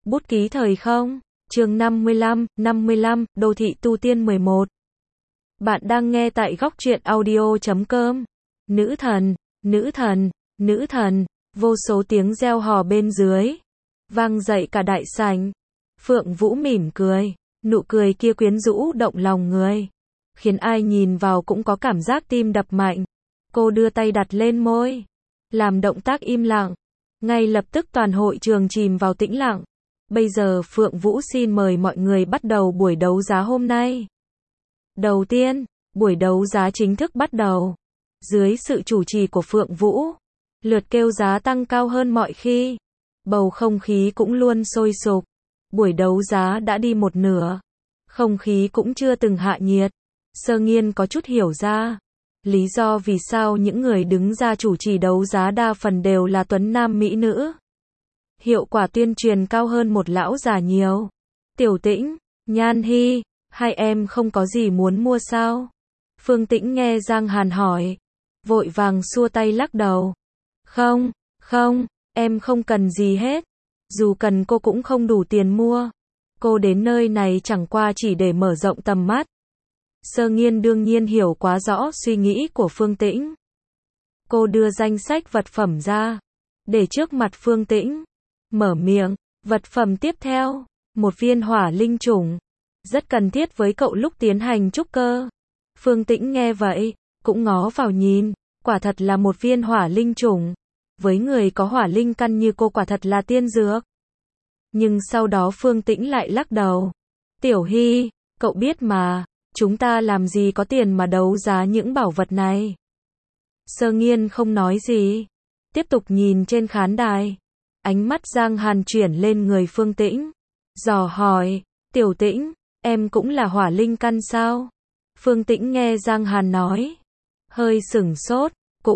Bút ký thời không, chương 55, Đô thị tu tiên 11. Bạn đang nghe tại góc truyện audio.com. Nữ thần, nữ thần, nữ thần, vô số tiếng reo hò bên dưới, vang dậy cả đại sảnh. Phượng Vũ mỉm cười, nụ cười kia quyến rũ động lòng người, khiến ai nhìn vào cũng có cảm giác tim đập mạnh. Cô đưa tay đặt lên môi, làm động tác im lặng. Ngay lập tức toàn hội trường chìm vào tĩnh lặng. Bây giờ Phượng Vũ xin mời mọi người bắt đầu buổi đấu giá hôm nay. Đầu tiên, buổi đấu giá chính thức bắt đầu. Dưới sự chủ trì của Phượng Vũ, lượt kêu giá tăng cao hơn mọi khi. Bầu không khí cũng luôn sôi sục. Buổi đấu giá đã đi một nửa. Không khí cũng chưa từng hạ nhiệt. Sơ Nghiên có chút hiểu ra. Lý do vì sao những người đứng ra chủ trì đấu giá đa phần đều là tuấn nam mỹ nữ. Hiệu quả tuyên truyền cao hơn một lão già nhiều. Tiểu Tĩnh, Nhan Hy, hai em không có gì muốn mua sao? Phương Tĩnh nghe Giang Hàn hỏi, vội vàng xua tay lắc đầu. Không, em không cần gì hết. Dù cần cô cũng không đủ tiền mua. Cô đến nơi này chẳng qua chỉ để mở rộng tầm mắt. Sơ Nghiên đương nhiên hiểu quá rõ suy nghĩ của Phương Tĩnh. Cô đưa danh sách vật phẩm ra, để trước mặt Phương Tĩnh. Mở miệng, vật phẩm tiếp theo, một viên hỏa linh chủng. Rất cần thiết với cậu lúc tiến hành trúc cơ. Phương Tĩnh nghe vậy, cũng ngó vào nhìn, quả thật là một viên hỏa linh chủng. Với người có hỏa linh căn như cô quả thật là tiên dược. Nhưng sau đó Phương Tĩnh lại lắc đầu. Tiểu Hy, cậu biết mà, chúng ta làm gì có tiền mà đấu giá những bảo vật này. Sơ Nghiên không nói gì, tiếp tục nhìn trên khán đài. Ánh mắt Giang Hàn chuyển lên người Phương Tĩnh, dò hỏi, Tiểu Tĩnh, em cũng là hỏa linh căn sao? Phương Tĩnh nghe Giang Hàn nói, hơi sửng sốt,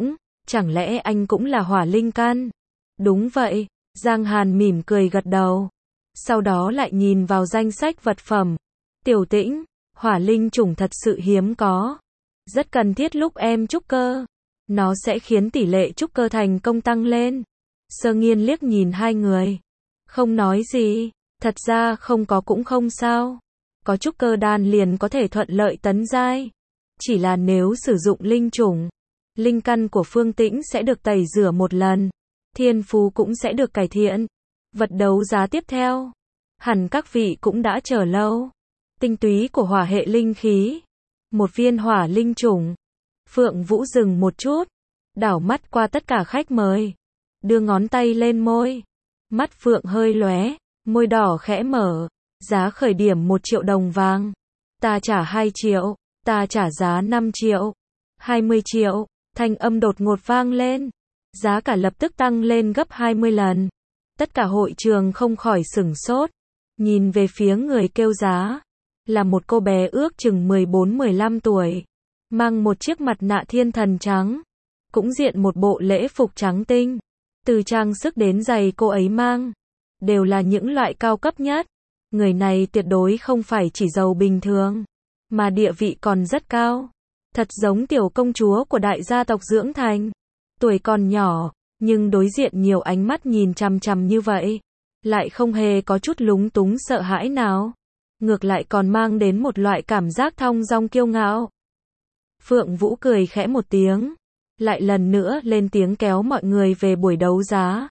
chẳng lẽ anh cũng là hỏa linh căn? Đúng vậy, Giang Hàn mỉm cười gật đầu, sau đó lại nhìn vào danh sách vật phẩm. Tiểu Tĩnh, hỏa linh chủng thật sự hiếm có, rất cần thiết lúc em trúc cơ, nó sẽ khiến tỷ lệ trúc cơ thành công tăng lên. Sơ Nghiên liếc nhìn hai người, không nói gì, thật ra không có cũng không sao. Có trúc cơ đan liền có thể thuận lợi tấn giai. Chỉ là nếu sử dụng linh chủng, linh căn của Phương Tĩnh sẽ được tẩy rửa một lần, thiên phú cũng sẽ được cải thiện. Vật đấu giá tiếp theo, hẳn các vị cũng đã chờ lâu. Tinh túy của hỏa hệ linh khí, một viên hỏa linh chủng. Phượng Vũ dừng một chút, đảo mắt qua tất cả khách mời, đưa ngón tay lên môi, mắt Phượng hơi lóe, môi đỏ khẽ mở. Giá khởi điểm 1 triệu đồng vàng. Ta trả 2 triệu, ta trả giá 5 triệu, 20 triệu, thanh âm đột ngột vang lên. Giá cả lập tức tăng lên gấp 20 lần. Tất cả hội trường không khỏi sửng sốt, nhìn về phía người kêu giá. Là một cô bé ước chừng 14-15 tuổi, mang một chiếc mặt nạ thiên thần trắng, cũng diện một bộ lễ phục trắng tinh. Từ trang sức đến giày cô ấy mang, đều là những loại cao cấp nhất. Người này tuyệt đối không phải chỉ giàu bình thường, mà địa vị còn rất cao. Thật giống tiểu công chúa của đại gia tộc dưỡng thành. Tuổi còn nhỏ, nhưng đối diện nhiều ánh mắt nhìn chằm chằm như vậy, lại không hề có chút lúng túng sợ hãi nào. Ngược lại còn mang đến một loại cảm giác thong dong kiêu ngạo. Phượng Vũ cười khẽ một tiếng, lại lần nữa lên tiếng kéo mọi người về buổi đấu giá.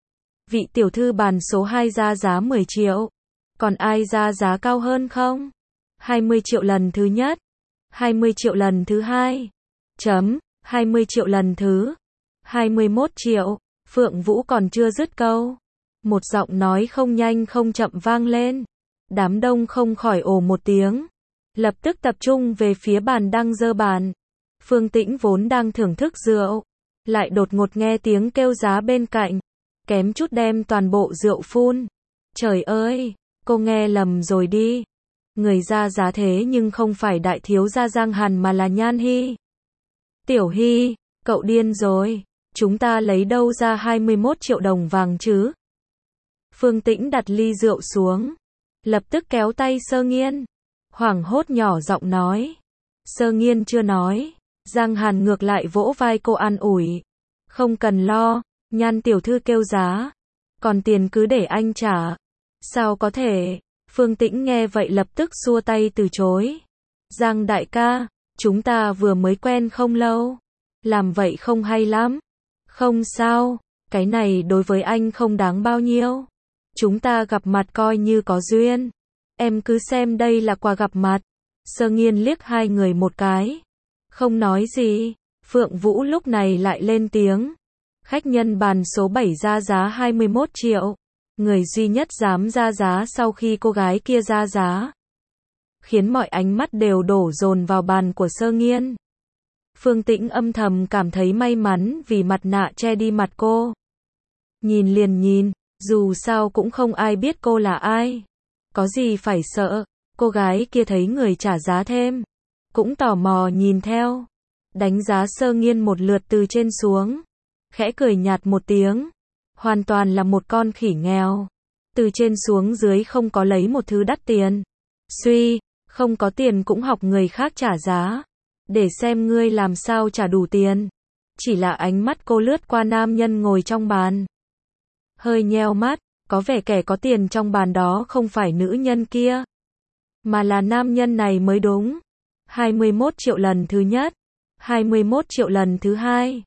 Vị tiểu thư bàn số 2 ra giá 10 triệu. Còn ai ra giá cao hơn không? 20 triệu lần thứ nhất, 20 triệu lần thứ hai, 20 triệu lần thứ 21 triệu. Phượng Vũ còn chưa dứt câu, một giọng nói không nhanh không chậm vang lên. Đám đông không khỏi ồ một tiếng, lập tức tập trung về phía bàn đang dơ bàn. Phương Tĩnh vốn đang thưởng thức rượu, lại đột ngột nghe tiếng kêu giá bên cạnh, kém chút đem toàn bộ rượu phun. Trời ơi! Cô nghe lầm rồi đi. Người ra giá thế nhưng không phải đại thiếu gia Giang Hàn mà là Nhan Hy. Tiểu Hy, cậu điên rồi. Chúng ta lấy đâu ra 21 triệu đồng vàng chứ? Phương Tĩnh đặt ly rượu xuống, lập tức kéo tay Sơ Nghiên, hoảng hốt nhỏ giọng nói. Sơ Nghiên chưa nói, Giang Hàn ngược lại vỗ vai cô an ủi. Không cần lo, Nhan tiểu thư kêu giá, còn tiền cứ để anh trả. Sao có thể? Phương Tĩnh nghe vậy lập tức xua tay từ chối. Giang đại ca, chúng ta vừa mới quen không lâu. Làm vậy không hay lắm. Không sao, cái này đối với anh không đáng bao nhiêu. Chúng ta gặp mặt coi như có duyên. Em cứ xem đây là quà gặp mặt. Sơ Nghiên liếc hai người một cái. Không nói gì. Phượng Vũ lúc này lại lên tiếng. Khách nhân bàn số 7 ra giá 21 triệu. Người duy nhất dám ra giá sau khi cô gái kia ra giá. Khiến mọi ánh mắt đều đổ dồn vào bàn của Sơ Nghiên. Phương Tĩnh âm thầm cảm thấy may mắn vì mặt nạ che đi mặt cô. Nhìn liền nhìn, dù sao cũng không ai biết cô là ai. Có gì phải sợ, cô gái kia thấy người trả giá thêm. Cũng tò mò nhìn theo. Đánh giá Sơ Nghiên một lượt từ trên xuống. Khẽ cười nhạt một tiếng. Hoàn toàn là một con khỉ nghèo. Từ trên xuống dưới không có lấy một thứ đắt tiền. Suy, không có tiền cũng học người khác trả giá. Để xem ngươi làm sao trả đủ tiền. Chỉ là ánh mắt cô lướt qua nam nhân ngồi trong bàn. Hơi nheo mắt, có vẻ kẻ có tiền trong bàn đó không phải nữ nhân kia. Mà là nam nhân này mới đúng. 21 triệu lần thứ nhất. 21 triệu lần thứ hai.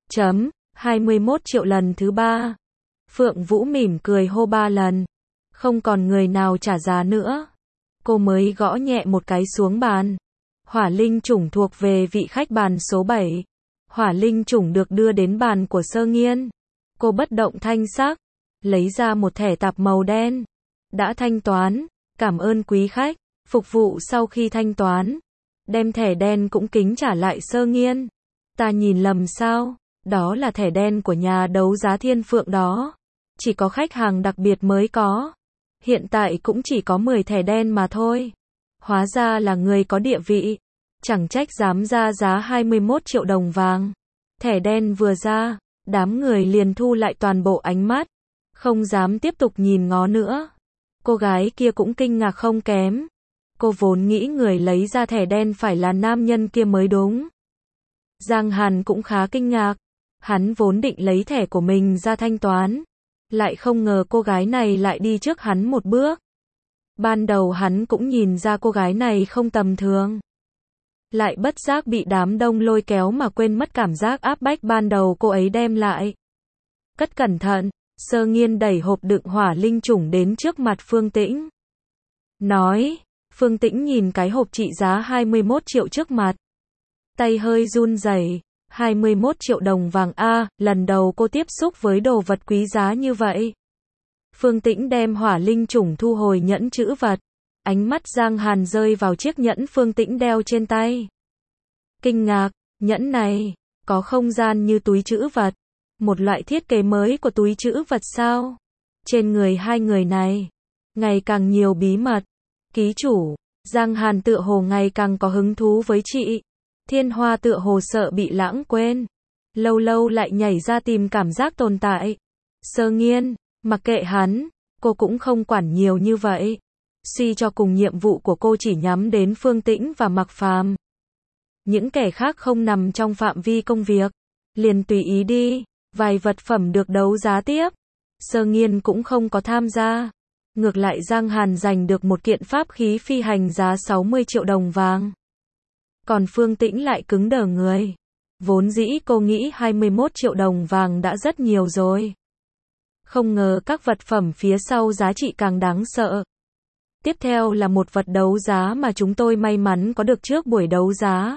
21 triệu lần thứ ba. Phượng Vũ mỉm cười hô 3 lần. Không còn người nào trả giá nữa. Cô mới gõ nhẹ một cái xuống bàn. Hỏa linh chủng thuộc về vị khách bàn số 7. Hỏa linh chủng được đưa đến bàn của Sơ Nghiên. Cô bất động thanh sắc. Lấy ra một thẻ tạp màu đen. Đã thanh toán. Cảm ơn quý khách. Phục vụ sau khi thanh toán. Đem thẻ đen cũng kính trả lại Sơ Nghiên. Ta nhìn lầm sao? Đó là thẻ đen của nhà đấu giá Thiên Phượng đó. Chỉ có khách hàng đặc biệt mới có. Hiện tại cũng chỉ có 10 thẻ đen mà thôi. Hóa ra là người có địa vị. Chẳng trách dám ra giá 21 triệu đồng vàng. Thẻ đen vừa ra, đám người liền thu lại toàn bộ ánh mắt. Không dám tiếp tục nhìn ngó nữa. Cô gái kia cũng kinh ngạc không kém. Cô vốn nghĩ người lấy ra thẻ đen phải là nam nhân kia mới đúng. Giang Hàn cũng khá kinh ngạc. Hắn vốn định lấy thẻ của mình ra thanh toán. Lại không ngờ cô gái này lại đi trước hắn một bước. Ban đầu hắn cũng nhìn ra cô gái này không tầm thường. Lại bất giác bị đám đông lôi kéo mà quên mất cảm giác áp bách ban đầu cô ấy đem lại. Cất cẩn thận, Sơ Nghiên đẩy hộp đựng hỏa linh chủng đến trước mặt Phương Tĩnh. Nói, Phương Tĩnh nhìn cái hộp trị giá 21 triệu trước mặt. Tay hơi run rẩy. 21 triệu đồng vàng a, lần đầu cô tiếp xúc với đồ vật quý giá như vậy. Phương Tĩnh đem hỏa linh chủng thu hồi nhẫn trữ vật. Ánh mắt Giang Hàn rơi vào chiếc nhẫn Phương Tĩnh đeo trên tay. Kinh ngạc, nhẫn này, có không gian như túi trữ vật. Một loại thiết kế mới của túi trữ vật sao? Trên người hai người này, ngày càng nhiều bí mật. Ký chủ, Giang Hàn tựa hồ ngày càng có hứng thú với chị. Thiên Hoa tựa hồ sợ bị lãng quên. Lâu lâu lại nhảy ra tìm cảm giác tồn tại. Sơ Nghiên, mặc kệ hắn, cô cũng không quản nhiều như vậy. Suy cho cùng nhiệm vụ của cô chỉ nhắm đến Phương Tĩnh và Mạc Phàm. Những kẻ khác không nằm trong phạm vi công việc. Liền tùy ý đi, vài vật phẩm được đấu giá tiếp. Sơ Nghiên cũng không có tham gia. Ngược lại Giang Hàn giành được một kiện pháp khí phi hành giá 60 triệu đồng vàng. Còn Phương Tĩnh lại cứng đờ người. Vốn dĩ cô nghĩ 21 triệu đồng vàng đã rất nhiều rồi. Không ngờ các vật phẩm phía sau giá trị càng đáng sợ. Tiếp theo là một vật đấu giá mà chúng tôi may mắn có được trước buổi đấu giá.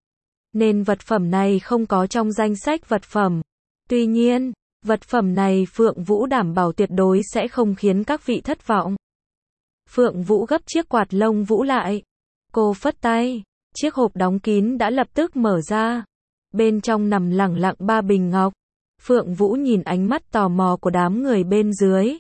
Nên vật phẩm này không có trong danh sách vật phẩm. Tuy nhiên, vật phẩm này Phượng Vũ đảm bảo tuyệt đối sẽ không khiến các vị thất vọng. Phượng Vũ gấp chiếc quạt lông vũ lại. Cô phất tay. Chiếc hộp đóng kín đã lập tức mở ra. Bên trong nằm lẳng lặng 3 bình ngọc. Phượng Vũ nhìn ánh mắt tò mò của đám người bên dưới.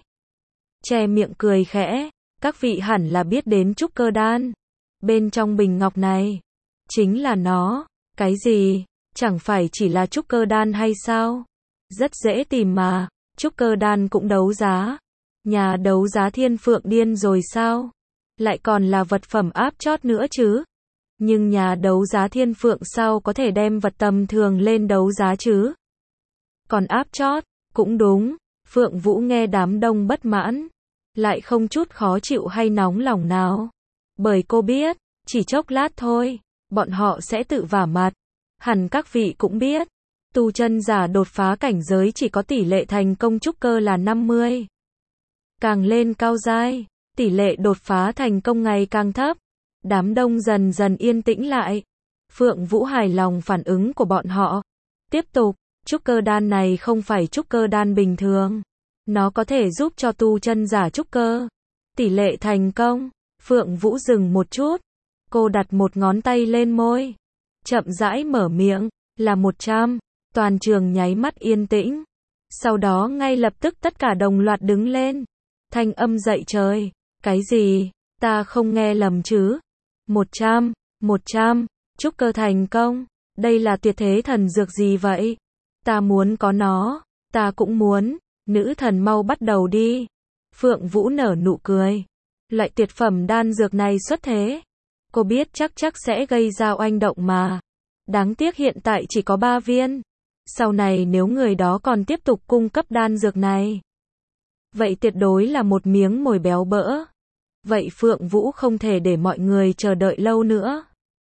Che miệng cười khẽ. Các vị hẳn là biết đến trúc cơ đan. Bên trong bình ngọc này, chính là nó. Cái gì? Chẳng phải chỉ là trúc cơ đan hay sao? Rất dễ tìm mà. Trúc cơ đan cũng đấu giá. Nhà đấu giá Thiên Phượng điên rồi sao? Lại còn là vật phẩm áp chót nữa chứ? Nhưng nhà đấu giá Thiên Phượng sao có thể đem vật tầm thường lên đấu giá chứ? Còn áp chót, cũng đúng. Phượng Vũ nghe đám đông bất mãn. lại không chút khó chịu hay nóng lòng nào. Bởi cô biết, chỉ chốc lát thôi, bọn họ sẽ tự vả mặt. Hẳn các vị cũng biết, tu chân giả đột phá cảnh giới chỉ có tỷ lệ thành công trúc cơ là 50. Càng lên cao giai, tỷ lệ đột phá thành công ngày càng thấp. Đám đông dần dần yên tĩnh lại. Phượng Vũ hài lòng phản ứng của bọn họ. Tiếp tục, trúc cơ đan này không phải trúc cơ đan bình thường. Nó có thể giúp cho tu chân giả trúc cơ. Tỷ lệ thành công. Phượng Vũ dừng một chút. Cô đặt một ngón tay lên môi. Chậm rãi mở miệng. Là 100. Toàn trường nháy mắt yên tĩnh. Sau đó ngay lập tức tất cả đồng loạt đứng lên. Thanh âm dậy trời. Cái gì? Ta không nghe lầm chứ? 100. 100. Trúc cơ thành công. Đây là tuyệt thế thần dược gì vậy? Ta muốn có nó. Ta cũng muốn. Nữ thần mau bắt đầu đi. Phượng Vũ nở nụ cười. Loại tuyệt phẩm đan dược này xuất thế. Cô biết chắc sẽ gây ra oanh động mà. Đáng tiếc hiện tại chỉ có 3 viên. Sau này nếu người đó còn tiếp tục cung cấp đan dược này, vậy tuyệt đối là một miếng mồi béo bỡ. Vậy Phượng Vũ không thể để mọi người chờ đợi lâu nữa.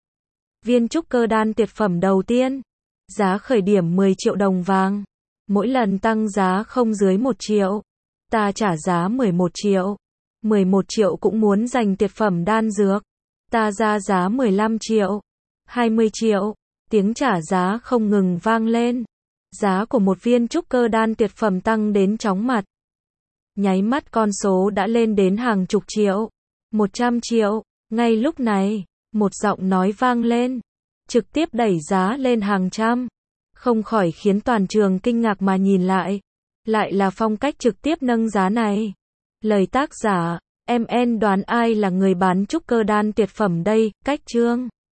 Viên trúc cơ đan tuyệt phẩm đầu tiên, giá khởi điểm 10 triệu đồng vàng. Mỗi lần tăng giá không dưới 1 triệu. Ta trả giá 11 triệu. 11 triệu cũng muốn giành tuyệt phẩm đan dược. Ta ra giá 15 triệu. 20 triệu. Tiếng trả giá không ngừng vang lên. Giá của một viên trúc cơ đan tuyệt phẩm tăng đến chóng mặt. Nháy mắt con số đã lên đến hàng chục triệu. 100 triệu. Ngay lúc này, một giọng nói vang lên. Trực tiếp đẩy giá lên hàng trăm. Không khỏi khiến toàn trường kinh ngạc mà nhìn lại. Lại là phong cách trực tiếp nâng giá này. Lời tác giả, MN đoán ai là người bán trúc cơ đan tuyệt phẩm đây, cách chương.